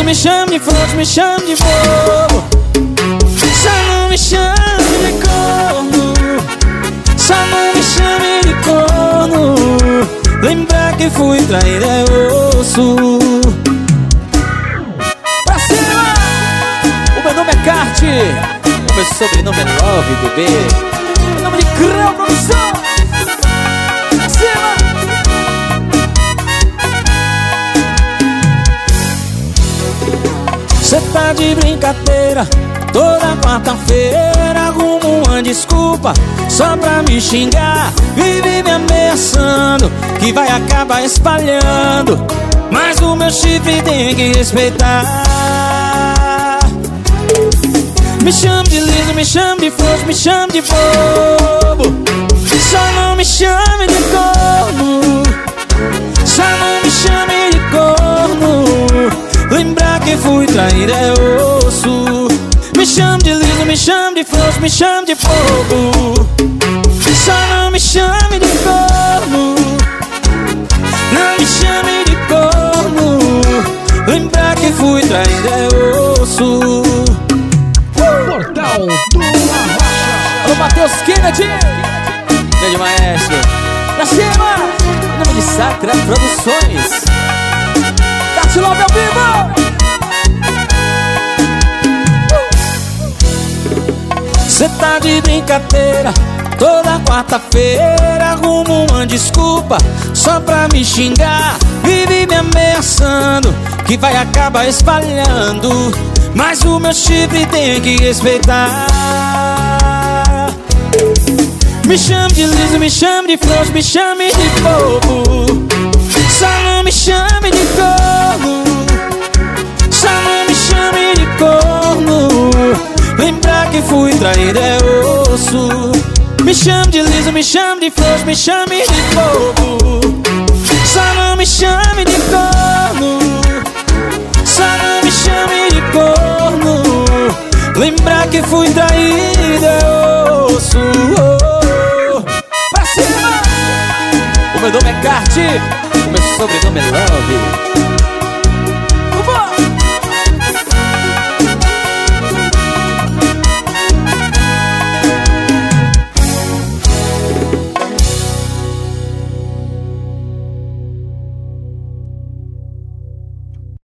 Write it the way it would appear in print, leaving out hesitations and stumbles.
me chame de frouxo, me chame de bobo. Só não me chame de corno, só não me chame de corno. Lembrar que fui traído é osso. Pra cima! O meu nome é Kart, o meu sobrenome é Love, bebê. Meu nome de Creu Produção. Pra cima! Cê tá de brincadeira, toda quarta-feira arrumo uma desculpa só pra me xingar. Vive me ameaçando que vai acabar espalhando, mas o meu chifre tem que respeitar. Me chame de liso, me chame de frouxo, me chame de bobo. Só não me chame de corno, só não me chame de corno. Lembrar que fui traído é osso. Me chame de liso, me chame de frouxo, me chame de bobo. Só não me chame de corno, não me chame de corno. Lembrar que fui traído é osso. Portal do Arrocha. Alô, Matheus Kennedy, grande maestro. Pra cima, em nome de Sacra Produções. Kart Love ao vivo. Cê tá de brincadeira, toda quarta-feira arrumo uma desculpa só pra me xingar. Vive me ameaçando que vai acabar espalhando, mas o meu chifre tem que respeitar. Me chame de liso, me chame de frouxo, me chame de bobo. Só não me chame de corno, só não me chame de corno. Lembrar que fui traído é osso. Me chame de liso, me chame de frouxo, me chame de bobo. Só não me chame de corno, só não me chame de corno. Lembrar que fui traído é osso. Pra cima! O meu nome é Kart, o meu sobrenome é Love.